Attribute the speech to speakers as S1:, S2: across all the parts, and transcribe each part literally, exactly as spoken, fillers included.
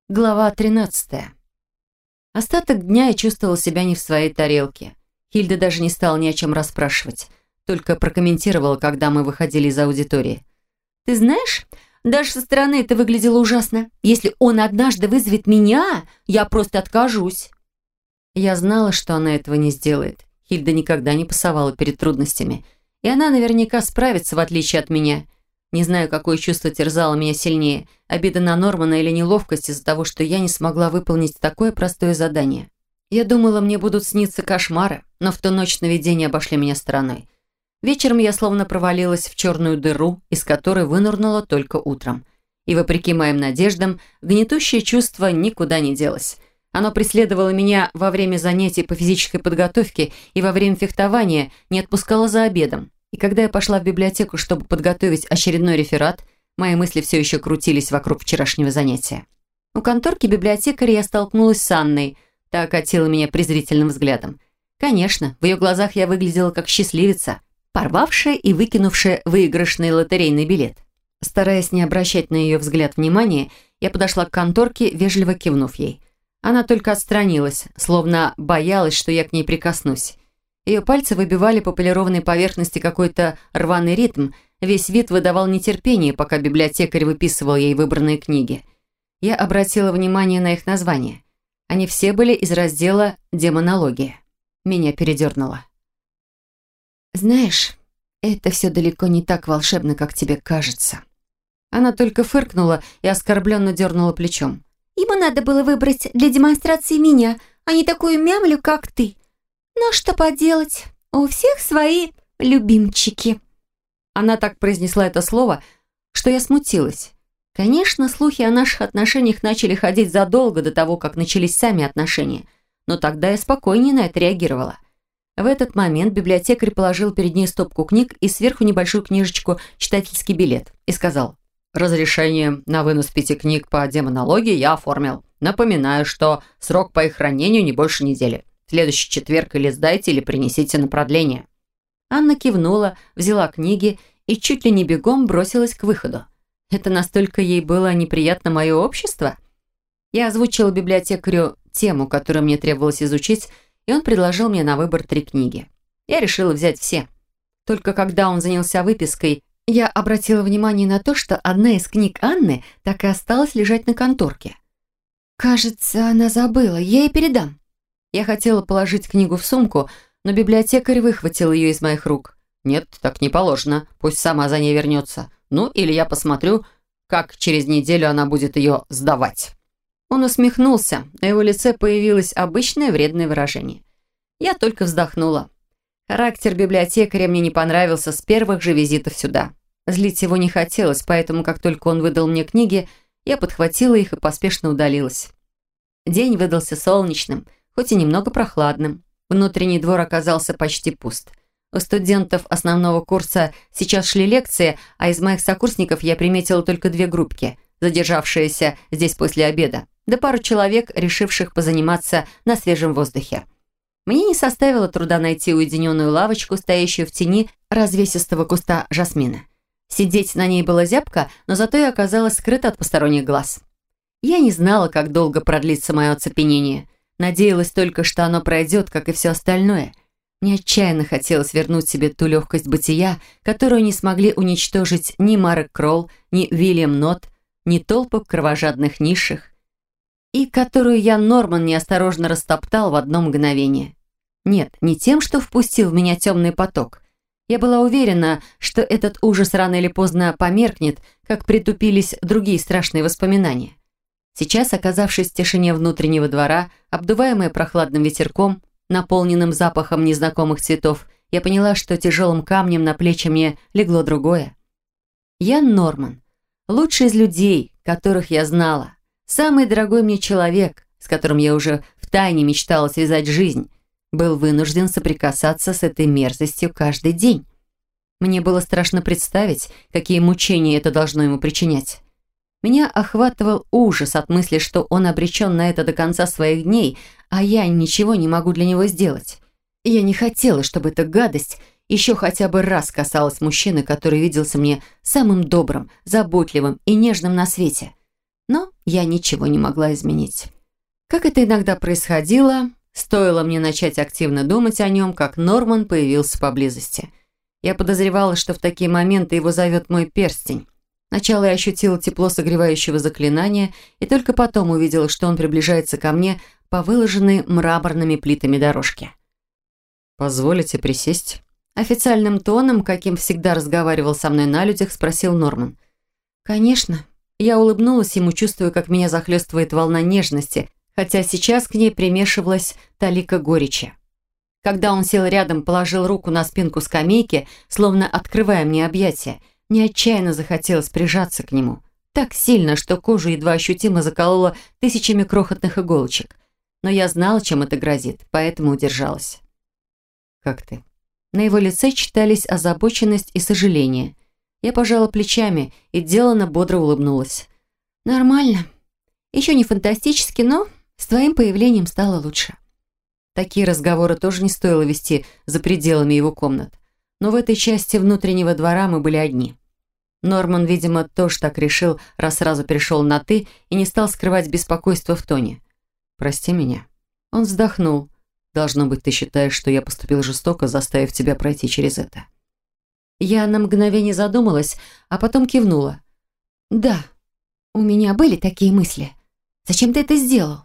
S1: Глава тринадцатая. Остаток дня я чувствовала себя не в своей тарелке. Хильда даже не стала ни о чем расспрашивать, только прокомментировала, когда мы выходили из аудитории. «Ты знаешь, даже со стороны это выглядело ужасно. Если он однажды вызовет меня, я просто откажусь». Я знала, что она этого не сделает. Хильда никогда не пасовала перед трудностями. И она наверняка справится, в отличие от меня. Не знаю, какое чувство терзало меня сильнее, обида на Нормана или неловкость из-за того, что я не смогла выполнить такое простое задание. Я думала, мне будут сниться кошмары, но в ту ночь сновидения обошли меня стороной. Вечером я словно провалилась в черную дыру, из которой вынырнула только утром. И, вопреки моим надеждам, гнетущее чувство никуда не делось. Оно преследовало меня во время занятий по физической подготовке и во время фехтования, не отпускало за обедом. И когда я пошла в библиотеку, чтобы подготовить очередной реферат, мои мысли все еще крутились вокруг вчерашнего занятия. У конторки библиотекаря я столкнулась с Анной, та окатила меня презрительным взглядом. Конечно, в ее глазах я выглядела как счастливица, порвавшая и выкинувшая выигрышный лотерейный билет. Стараясь не обращать на ее взгляд внимания, я подошла к конторке, вежливо кивнув ей. Она только отстранилась, словно боялась, что я к ней прикоснусь. Ее пальцы выбивали по полированной поверхности какой-то рваный ритм, весь вид выдавал нетерпение, пока библиотекарь выписывал ей выбранные книги. Я обратила внимание на их названия. Они все были из раздела «Демонология». Меня передернуло. «Знаешь, это все далеко не так волшебно, как тебе кажется». Она только фыркнула и оскорбленно дернула плечом. «Ему надо было выбрать для демонстрации меня, а не такую мямлю, как ты. Но что поделать, у всех свои любимчики». Она так произнесла это слово, что я смутилась. Конечно, слухи о наших отношениях начали ходить задолго до того, как начались сами отношения, но тогда я спокойнее на это реагировала. В этот момент библиотекарь положил перед ней стопку книг и сверху небольшую книжечку «Читательский билет» и сказал: «Разрешение на вынос пяти книг по демонологии я оформил. Напоминаю, что срок по их хранению не больше недели. В следующий четверг или сдайте, или принесите на продление». Анна кивнула, взяла книги и чуть ли не бегом бросилась к выходу. Это настолько ей было неприятно мое общество? Я озвучила библиотекарю тему, которую мне требовалось изучить, и он предложил мне на выбор три книги. Я решила взять все. Только когда он занялся выпиской, я обратила внимание на то, что одна из книг Анны так и осталась лежать на конторке. «Кажется, она забыла, я ей передам». Я хотела положить книгу в сумку, но библиотекарь выхватил ее из моих рук. «Нет, так не положено. Пусть сама за ней вернется. Ну, или я посмотрю, как через неделю она будет ее сдавать». Он усмехнулся, на его лице появилось обычное вредное выражение. Я только вздохнула. Характер библиотекаря мне не понравился с первых же визитов сюда. Злить его не хотелось, поэтому, как только он выдал мне книги, я подхватила их и поспешно удалилась. День выдался солнечным, хоть и немного прохладным. Внутренний двор оказался почти пуст. У студентов основного курса сейчас шли лекции, а из моих сокурсников я приметила только две группки, задержавшиеся здесь после обеда, да пару человек, решивших позаниматься на свежем воздухе. Мне не составило труда найти уединенную лавочку, стоящую в тени развесистого куста жасмина. Сидеть на ней было зябко, но зато я оказалась скрыта от посторонних глаз. Я не знала, как долго продлится мое оцепенение. Надеялась только, что оно пройдет, как и все остальное. Мне отчаянно хотелось вернуть себе ту легкость бытия, которую не смогли уничтожить ни Марек Кролл, ни Уильям Нотт, ни толпы кровожадных низших, и которую я, Норман, неосторожно растоптал в одно мгновение. Нет, не тем, что впустил в меня темный поток. Я была уверена, что этот ужас рано или поздно померкнет, как притупились другие страшные воспоминания. Сейчас, оказавшись в тишине внутреннего двора, обдуваемая прохладным ветерком, наполненным запахом незнакомых цветов, я поняла, что тяжелым камнем на плечи мне легло другое. Я Норман, лучший из людей, которых я знала, самый дорогой мне человек, с которым я уже втайне мечтала связать жизнь, был вынужден соприкасаться с этой мерзостью каждый день. Мне было страшно представить, какие мучения это должно ему причинять. Меня охватывал ужас от мысли, что он обречен на это до конца своих дней, а я ничего не могу для него сделать. Я не хотела, чтобы эта гадость еще хотя бы раз касалась мужчины, который виделся мне самым добрым, заботливым и нежным на свете. Но я ничего не могла изменить. Как это иногда происходило, стоило мне начать активно думать о нем, как Норман появился поблизости. Я подозревала, что в такие моменты его зовет мой перстень. Сначала я ощутила тепло согревающего заклинания и только потом увидела, что он приближается ко мне по выложенной мраморными плитами дорожке.
S2: «Позволите присесть?»
S1: Официальным тоном, каким всегда разговаривал со мной на людях, спросил Норман. «Конечно». Я улыбнулась ему, чувствуя, как меня захлестывает волна нежности, хотя сейчас к ней примешивалась талика горечи. Когда он сел рядом, положил руку на спинку скамейки, словно открывая мне объятия, мне отчаянно захотелось прижаться к нему. Так сильно, что кожу едва ощутимо заколола тысячами крохотных иголочек. Но я знала, чем это грозит, поэтому удержалась.
S2: «Как ты?»
S1: На его лице читались озабоченность и сожаление. Я пожала плечами и делано бодро улыбнулась. «Нормально. Еще не фантастически, но с твоим появлением стало лучше». Такие разговоры тоже не стоило вести за пределами его комнат. Но в этой части внутреннего двора мы были одни. Норман, видимо, тоже так решил, раз сразу перешел на «ты» и не стал скрывать беспокойство в тоне.
S2: «Прости меня».
S1: Он вздохнул.
S2: «Должно быть, ты считаешь, что я поступил жестоко, заставив тебя пройти через это».
S1: Я на мгновение задумалась, а потом кивнула. «Да, у меня были такие мысли. Зачем ты это сделал?»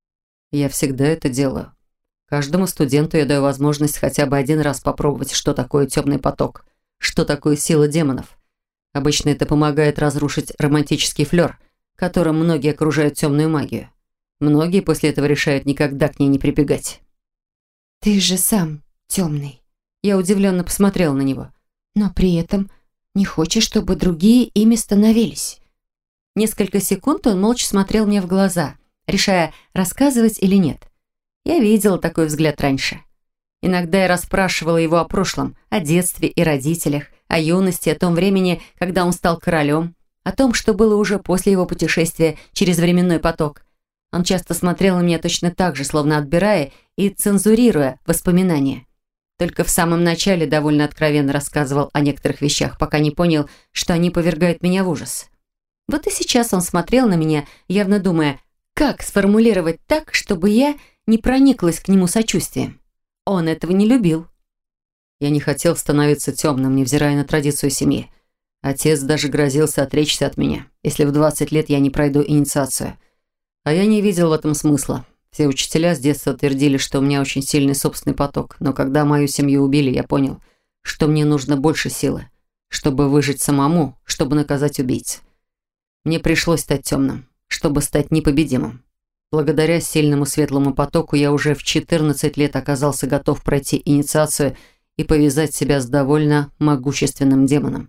S2: «Я всегда это делаю. Каждому студенту я даю возможность хотя бы один раз попробовать, что такое темный поток, что такое сила демонов. Обычно это помогает разрушить романтический флер, которым многие окружают темную магию. Многие после этого решают никогда к ней не прибегать».
S1: «Ты же сам темный». Я удивленно посмотрела на него. «Но при этом не хочешь, чтобы другие ими становились». Несколько секунд он молча смотрел мне в глаза, решая, рассказывать или нет. Я видела такой взгляд раньше. Иногда я расспрашивала его о прошлом, о детстве и родителях, о юности, о том времени, когда он стал королем, о том, что было уже после его путешествия через временной поток. Он часто смотрел на меня точно так же, словно отбирая и цензурируя воспоминания. Только в самом начале довольно откровенно рассказывал о некоторых вещах, пока не понял, что они повергают меня в ужас. Вот и сейчас он смотрел на меня, явно думая, как сформулировать так, чтобы я не прониклась к нему сочувствием. Он этого не любил.
S2: Я не хотел становиться темным, невзирая на традицию семьи. Отец даже грозился отречься от меня, если в двадцать лет я не пройду инициацию. А я не видел в этом смысла. Все учителя с детства твердили, что у меня очень сильный собственный поток, но когда мою семью убили, я понял, что мне нужно больше силы, чтобы выжить самому, чтобы наказать убийц. Мне пришлось стать темным, чтобы стать непобедимым. Благодаря сильному светлому потоку я уже в четырнадцать лет оказался готов пройти инициацию и повязать себя с довольно могущественным демоном.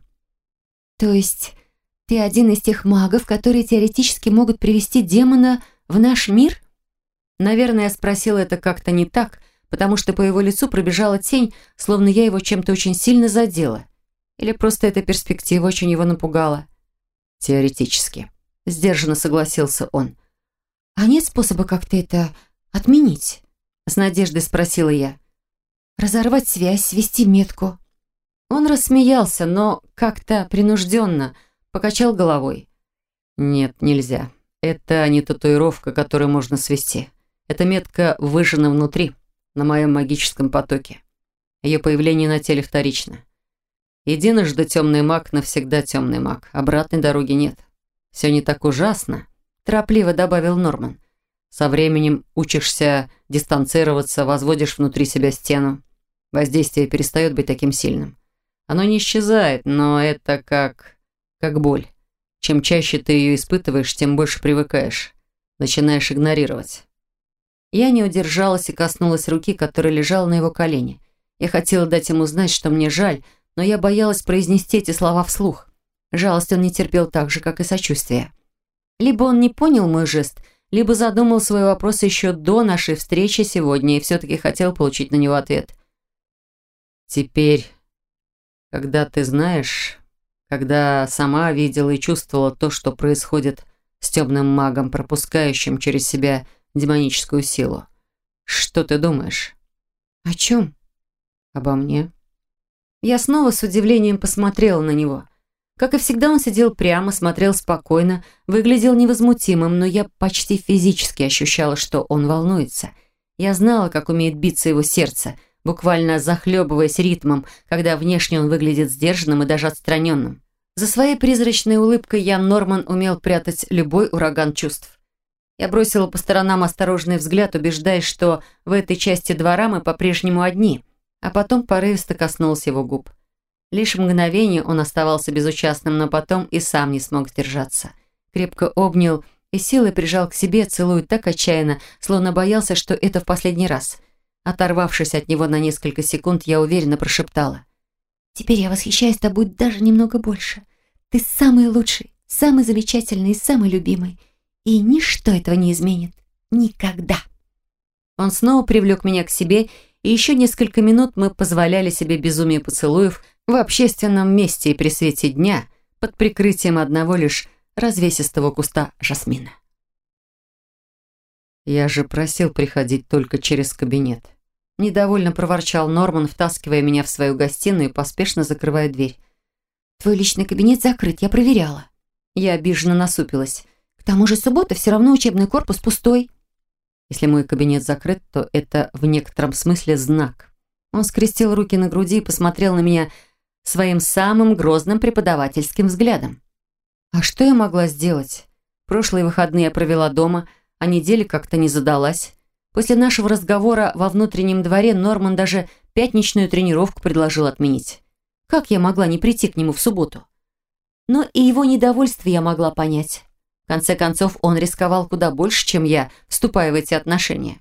S1: «То есть ты один из тех магов, которые теоретически могут привести демона в наш мир?» Наверное, я спросила это как-то не так, потому что по его лицу пробежала тень, словно я его чем-то очень сильно задела. Или просто эта перспектива очень его напугала.
S2: «Теоретически», —
S1: сдержанно согласился он. «А нет способа как-то это отменить?» С надеждой спросила я. «Разорвать связь, свести метку?» Он рассмеялся, но как-то принужденно покачал головой.
S2: «Нет, нельзя. Это не татуировка, которую можно свести. Эта метка выжжена внутри, на моем магическом потоке. Ее появление на теле вторично. Единожды темный маг, навсегда темный маг. Обратной дороги нет. Все не так ужасно», — торопливо добавил Норман. «Со временем учишься дистанцироваться, возводишь внутри себя стену. Воздействие перестает быть таким сильным. Оно не исчезает, но это как... как боль. Чем чаще ты ее испытываешь, тем больше привыкаешь. Начинаешь игнорировать».
S1: Я не удержалась и коснулась руки, которая лежала на его колене. Я хотела дать ему знать, что мне жаль, но я боялась произнести эти слова вслух. Жалость он не терпел так же, как и сочувствие. Либо он не понял мой жест, либо задумал свой вопрос еще до нашей встречи сегодня и все-таки хотел получить на него ответ.
S2: «Теперь, когда ты знаешь, когда сама видела и чувствовала то, что происходит с темным магом, пропускающим через себя демоническую силу, что ты думаешь?»
S1: «О чем?»
S2: «Обо мне».
S1: Я снова с удивлением посмотрела на него. Как и всегда, он сидел прямо, смотрел спокойно, выглядел невозмутимым, но я почти физически ощущала, что он волнуется. Я знала, как умеет биться его сердце, буквально захлебываясь ритмом, когда внешне он выглядит сдержанным и даже отстраненным. За своей призрачной улыбкой Ян Норман умел прятать любой ураган чувств. Я бросила по сторонам осторожный взгляд, убеждаясь, что в этой части двора мы по-прежнему одни, а потом порывисто коснулась его губ. Лишь мгновение он оставался безучастным, но потом и сам не смог сдержаться. Крепко обнял и силой прижал к себе, целуя так отчаянно, словно боялся, что это в последний раз. Оторвавшись от него на несколько секунд, я уверенно прошептала: «Теперь я восхищаюсь тобой даже немного больше. Ты самый лучший, самый замечательный и самый любимый. И ничто этого не изменит. Никогда». Он снова привлек меня к себе, и еще несколько минут мы позволяли себе безумие поцелуев в общественном месте и при свете дня под прикрытием одного лишь развесистого куста жасмина.
S2: «Я же просил приходить только через кабинет». Недовольно проворчал Норман, втаскивая меня в свою гостиную и поспешно закрывая дверь.
S1: «Твой личный кабинет закрыт, я проверяла». Я обиженно насупилась. «К тому же суббота, все равно учебный корпус пустой».
S2: Если мой кабинет закрыт, то это в некотором смысле знак. Он скрестил руки на груди и посмотрел на меня своим самым грозным преподавательским взглядом. А что я могла сделать? Прошлые выходные я провела дома, а неделя как-то не задалась. После нашего разговора во внутреннем дворе Норман даже пятничную тренировку предложил отменить. Как я могла не прийти к нему в субботу? Но и его недовольство я могла понять. В конце концов, он рисковал куда больше, чем я, вступая в эти отношения.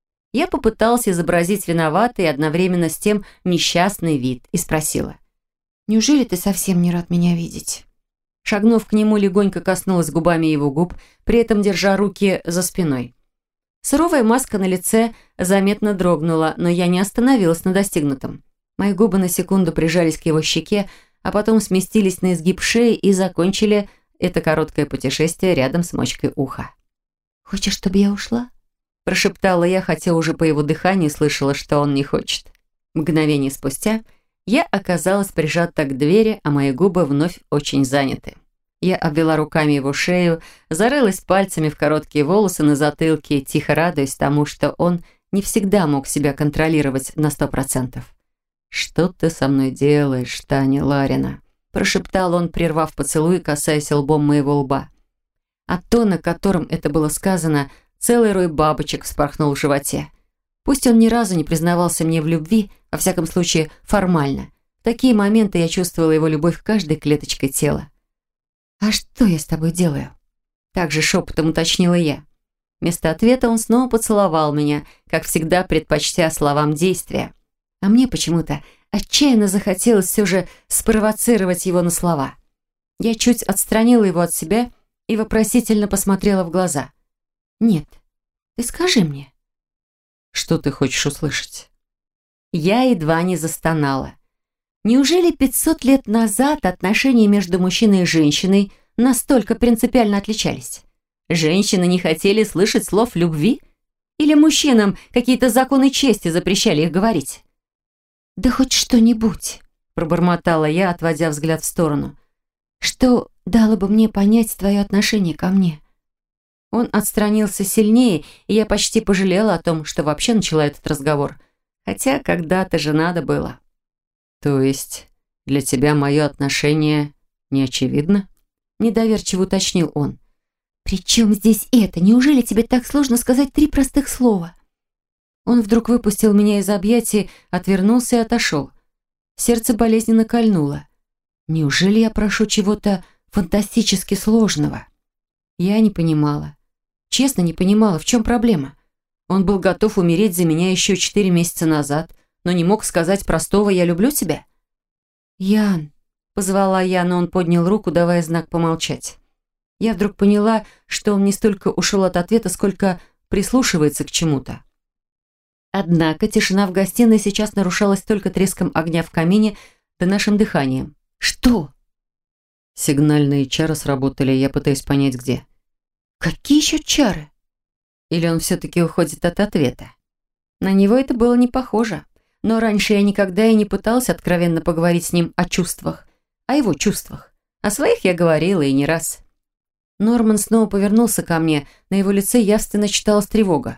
S2: Я попыталась изобразить виноватый и одновременно с тем несчастный вид и спросила: «Неужели ты совсем не рад меня видеть?» Шагнув к нему, легонько коснулась губами его губ, при этом держа руки за спиной. Суровая маска на лице заметно дрогнула, но я не остановилась на достигнутом. Мои губы на секунду прижались к его щеке, а потом сместились на изгиб шеи и закончили это короткое путешествие рядом с мочкой уха. «Хочешь, чтобы я ушла?» Прошептала я, хотя уже по его дыханию слышала, что он не хочет. Мгновение спустя я оказалась прижата к двери, а мои губы вновь очень заняты. Я обвела руками его шею, зарылась пальцами в короткие волосы на затылке, тихо радуясь тому, что он не всегда мог себя контролировать на сто процентов. «Что ты со мной делаешь, Таня Ларина?» прошептал он, прервав поцелуй, касаясь лбом моего лба. От тона, которым это было сказано, целый рой бабочек вспорхнул в животе. Пусть он ни разу не признавался мне в любви, во всяком случае формально, в такие моменты я чувствовала его любовь каждой клеточкой тела. «А что я с тобой делаю?» Также шепотом уточнила я. Вместо ответа он снова поцеловал меня, как всегда предпочтя словам действия. А мне почему-то отчаянно захотелось все же спровоцировать его на слова. Я чуть отстранила его от себя и вопросительно посмотрела в глаза. «Нет, ты скажи мне». «Что ты хочешь услышать?»
S1: Я едва не застонала. Неужели пятьсот лет назад отношения между мужчиной и женщиной настолько принципиально отличались? Женщины не хотели слышать слов любви? Или мужчинам какие-то законы чести запрещали их говорить? «Да хоть что-нибудь», — пробормотала я, отводя взгляд в сторону. «Что дало бы мне понять твое отношение ко мне?» Он отстранился сильнее, и я почти пожалела о том, что вообще начала этот разговор. Хотя когда-то же надо было.
S2: «То есть для тебя мое отношение не очевидно?»
S1: Недоверчиво уточнил он. «При чем здесь это? Неужели тебе так сложно сказать три простых слова?» Он вдруг выпустил меня из объятий, отвернулся и отошел. Сердце болезненно кольнуло. Неужели я прошу чего-то фантастически сложного? Я не понимала. Честно не понимала, в чем проблема. Он был готов умереть за меня еще четыре месяца назад, но не мог сказать простого «я люблю тебя». «Ян», — позвала я, но он поднял руку, давая знак помолчать. Я вдруг поняла, что он не столько ушел от ответа, сколько прислушивается к чему-то. Однако тишина в гостиной сейчас нарушалась только треском огня в камине да нашим дыханием. «Что?»
S2: Сигнальные чары сработали, я пытаюсь понять, где.
S1: «Какие еще чары?»
S2: Или он все-таки уходит от ответа?
S1: На него это было не похоже. Но раньше я никогда и не пыталась откровенно поговорить с ним о чувствах, о его чувствах. О своих я говорила и не раз. Норман снова повернулся ко мне. На его лице явственно читалась тревога.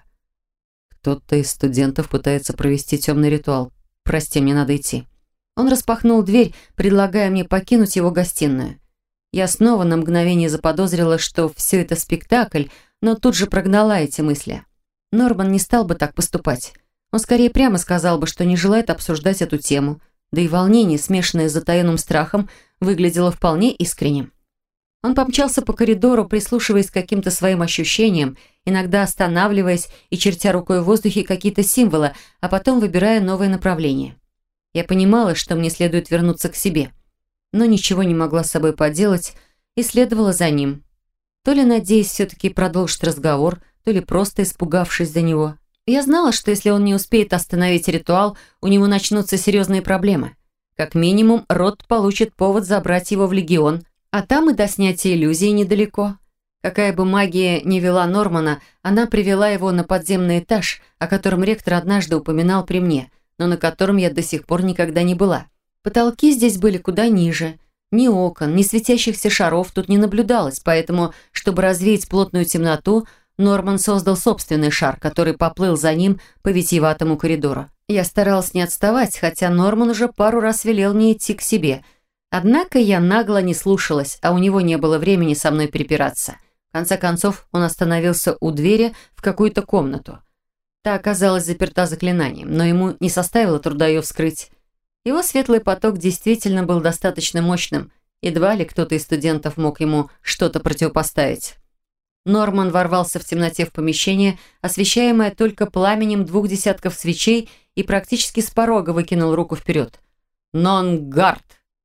S2: Кто-то из студентов пытается провести темный ритуал. Прости, мне надо идти.
S1: Он распахнул дверь, предлагая мне покинуть его гостиную. Я снова на мгновение заподозрила, что все это спектакль, но тут же прогнала эти мысли. Норман не стал бы так поступать. Он скорее прямо сказал бы, что не желает обсуждать эту тему, да и волнение, смешанное с затаенным страхом, выглядело вполне искренним. Он помчался по коридору, прислушиваясь к каким-то своим ощущениям, иногда останавливаясь и чертя рукой в воздухе какие-то символы, а потом выбирая новое направление. Я понимала, что мне следует вернуться к себе, но ничего не могла с собой поделать и следовала за ним. То ли надеясь все-таки продолжить разговор, то ли просто испугавшись за него. Я знала, что если он не успеет остановить ритуал, у него начнутся серьезные проблемы. Как минимум, Рот получит повод забрать его в легион, а там и до снятия иллюзии недалеко. Какая бы магия ни вела Нормана, она привела его на подземный этаж, о котором ректор однажды упоминал при мне, но на котором я до сих пор никогда не была. Потолки здесь были куда ниже. Ни окон, ни светящихся шаров тут не наблюдалось, поэтому, чтобы развеять плотную темноту, Норман создал собственный шар, который поплыл за ним по витиеватому коридору. Я старалась не отставать, хотя Норман уже пару раз велел мне идти к себе. Однако я нагло не слушалась, а у него не было времени со мной перепираться. В конце концов, он остановился у двери в какую-то комнату. Та оказалась заперта заклинанием, но ему не составило труда ее вскрыть. Его светлый поток действительно был достаточно мощным, едва ли кто-то из студентов мог ему что-то противопоставить. Норман ворвался в темноте в помещение, освещаемое только пламенем двух десятков свечей, и практически с порога выкинул руку вперед. «Нон-гард!»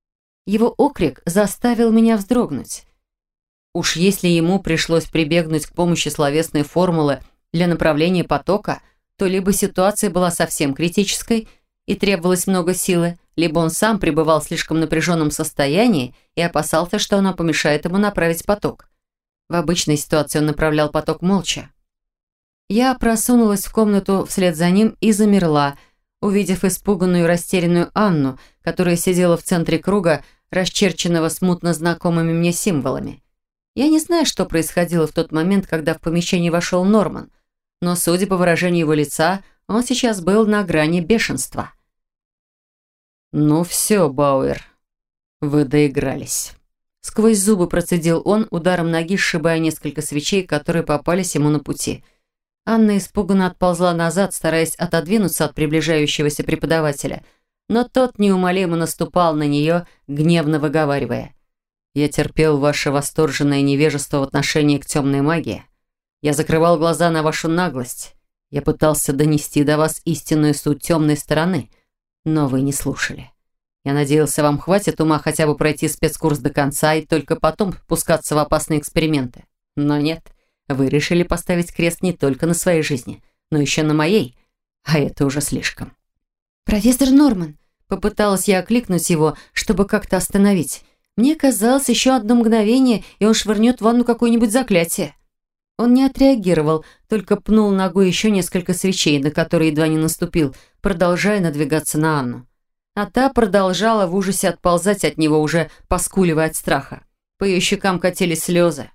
S1: Его окрик заставил меня вздрогнуть. Уж если ему пришлось прибегнуть к помощи словесной формулы для направления потока, то либо ситуация была совсем критической и требовалось много силы, либо он сам пребывал в слишком напряженном состоянии и опасался, что она помешает ему направить поток. В обычной ситуации он направлял поток молча. Я просунулась в комнату вслед за ним и замерла, увидев испуганную и растерянную Анну, которая сидела в центре круга, расчерченного смутно знакомыми мне символами. Я не знаю, что происходило в тот момент, когда в помещение вошел Норман, но, судя по выражению его лица, он сейчас был на грани бешенства.
S2: «Ну все, Бауэр, вы доигрались».
S1: Сквозь зубы процедил он, ударом ноги сшибая несколько свечей, которые попались ему на пути. Анна испуганно отползла назад, стараясь отодвинуться от приближающегося преподавателя, но тот неумолимо наступал на нее, гневно выговаривая. «Я терпел ваше восторженное невежество в отношении к темной магии. Я закрывал глаза на вашу наглость. Я пытался донести до вас истинную суть темной стороны, но вы не слушали. Я надеялся, вам хватит ума хотя бы пройти спецкурс до конца и только потом пускаться в опасные эксперименты. Но нет, вы решили поставить крест не только на своей жизни, но еще на моей, а это уже слишком». «Профессор Норман», — попыталась я окликнуть его, чтобы как-то остановить. Мне казалось, еще одно мгновение, и он швырнет в ванну какое-нибудь заклятие. Он не отреагировал, только пнул ногой еще несколько свечей, на которые едва не наступил, продолжая надвигаться на Анну. А та продолжала в ужасе отползать от него, уже поскуливая от страха. По ее щекам катились слезы.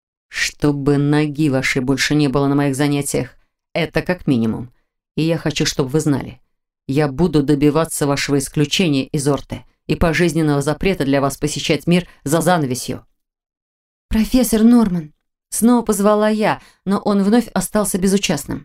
S2: «Чтобы ноги вашей больше не было на моих занятиях, это как минимум. И я хочу, чтобы вы знали. Я буду добиваться вашего исключения из Орты и пожизненного запрета для вас посещать мир за занавесью».
S1: «Профессор Норман», — снова позвала я, но он вновь остался безучастным.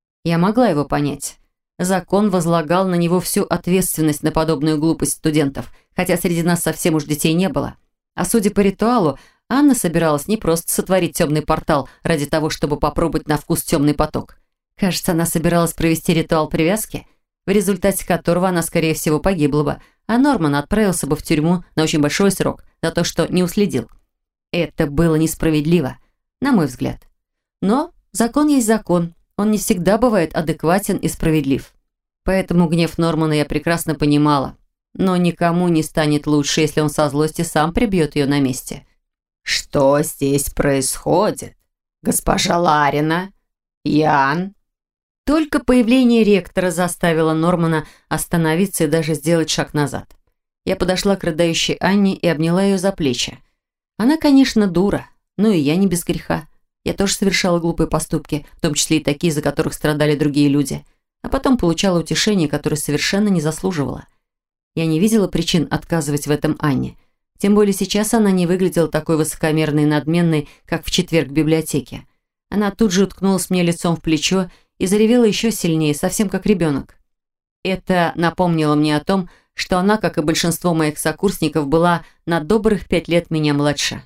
S1: Я могла его понять. Закон возлагал на него всю ответственность на подобную глупость студентов, хотя среди нас совсем уж детей не было. А судя по ритуалу, Анна собиралась не просто сотворить темный портал ради того, чтобы попробовать на вкус темный поток. Кажется, она собиралась провести ритуал привязки, в результате которого она, скорее всего, погибла бы, а Норман отправился бы в тюрьму на очень большой срок за то, что не уследил. Это было несправедливо, на мой взгляд. Но закон есть закон. Он не всегда бывает адекватен и справедлив. Поэтому гнев Нормана я прекрасно понимала. Но никому не станет лучше, если он со злости сам прибьет ее на месте.
S3: «Что здесь происходит? Госпожа Ларина? Ян?»
S1: Только появление ректора заставило Нормана остановиться и даже сделать шаг назад.
S2: Я подошла к рыдающей Анне и обняла ее за плечи. Она, конечно, дура, но и я не без греха. Я тоже совершала глупые поступки, в том числе и такие, за которых страдали другие люди. А потом получала утешение, которое совершенно не заслуживала. Я не видела причин отказывать в этом Анне. Тем более сейчас она не выглядела такой высокомерной и надменной, как в четверг в библиотеке. Она тут же уткнулась мне лицом в плечо и заревела еще сильнее, совсем как ребенок. Это напомнило мне о том, что она, как и большинство моих сокурсников, была на добрых пять лет меня младше.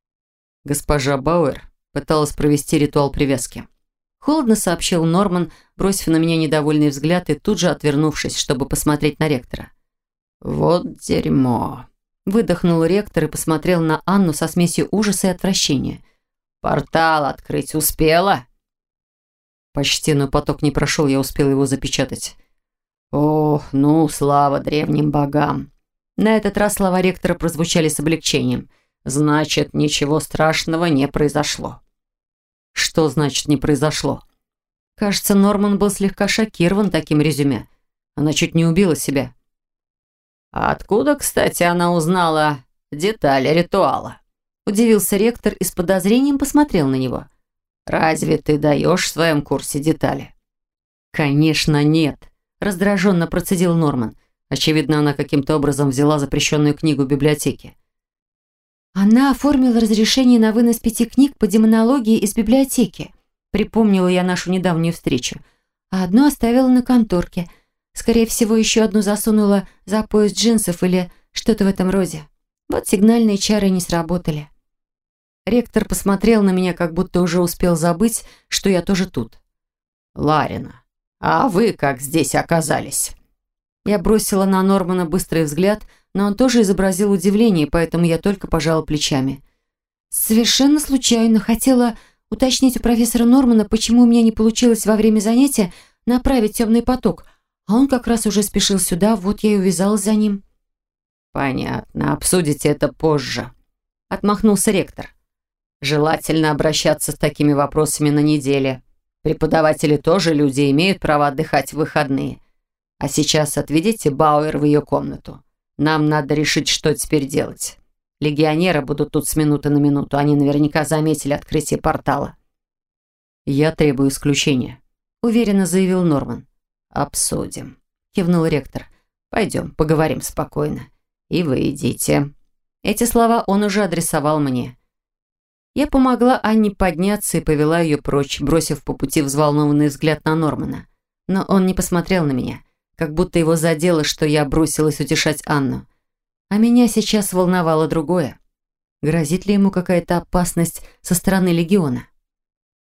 S2: Госпожа Бауэр пыталась провести ритуал привязки. Холодно сообщил Норман, бросив на меня недовольный взгляд и тут же отвернувшись, чтобы посмотреть на ректора.
S3: «Вот дерьмо!»
S2: Выдохнул ректор и посмотрел на Анну со смесью ужаса и отвращения.
S3: «Портал открыть успела?»
S2: Почти, но поток не прошел, я успел его запечатать.
S3: «Ох, ну, слава древним богам!»
S2: На этот раз слова ректора прозвучали с облегчением.
S3: «Значит, ничего страшного не произошло».
S2: «Что значит «не произошло»?» Кажется, Норман был слегка шокирован таким резюме. Она чуть не убила себя.
S3: «А откуда, кстати, она узнала детали ритуала?»
S2: Удивился ректор и с подозрением посмотрел на него.
S3: «Разве ты даешь в своем курсе детали?»
S2: «Конечно нет», — раздраженно процедил Норман. Очевидно, она каким-то образом взяла запрещенную книгу в библиотеке. «Она оформила разрешение на вынос пяти книг по демонологии из библиотеки», — припомнила я нашу недавнюю встречу, «а одну оставила на конторке. Скорее всего, еще одну засунула за пояс джинсов или что-то в этом роде. Вот сигнальные чары не сработали». Ректор посмотрел на меня, как будто уже успел забыть, что я тоже тут.
S3: «Ларина, а вы как здесь оказались?»
S2: Я бросила на Нормана быстрый взгляд, но он тоже изобразил удивление, поэтому я только пожала плечами. «Совершенно случайно. Хотела уточнить у профессора Нормана, почему у меня не получилось во время занятия направить темный поток, а он как раз уже спешил сюда, вот я и увязалась за ним».
S3: «Понятно. Обсудите это позже», — отмахнулся ректор. «Желательно обращаться с такими вопросами на неделе. Преподаватели тоже люди, имеют право отдыхать в выходные. А сейчас отведите Бауэр в ее комнату. Нам надо решить, что теперь делать. Легионеры будут тут с минуты на минуту. Они наверняка заметили открытие портала».
S2: «Я требую исключения», — уверенно заявил Норман.
S3: «Обсудим»,
S2: — кивнул ректор.
S3: «Пойдем, поговорим спокойно. И вы идите».
S2: Эти слова он уже адресовал мне. Я помогла Анне подняться и повела ее прочь, бросив по пути взволнованный взгляд на Нормана. Но он не посмотрел на меня, как будто его задело, что я бросилась утешать Анну. А меня сейчас волновало другое. Грозит ли ему какая-то опасность со стороны легиона?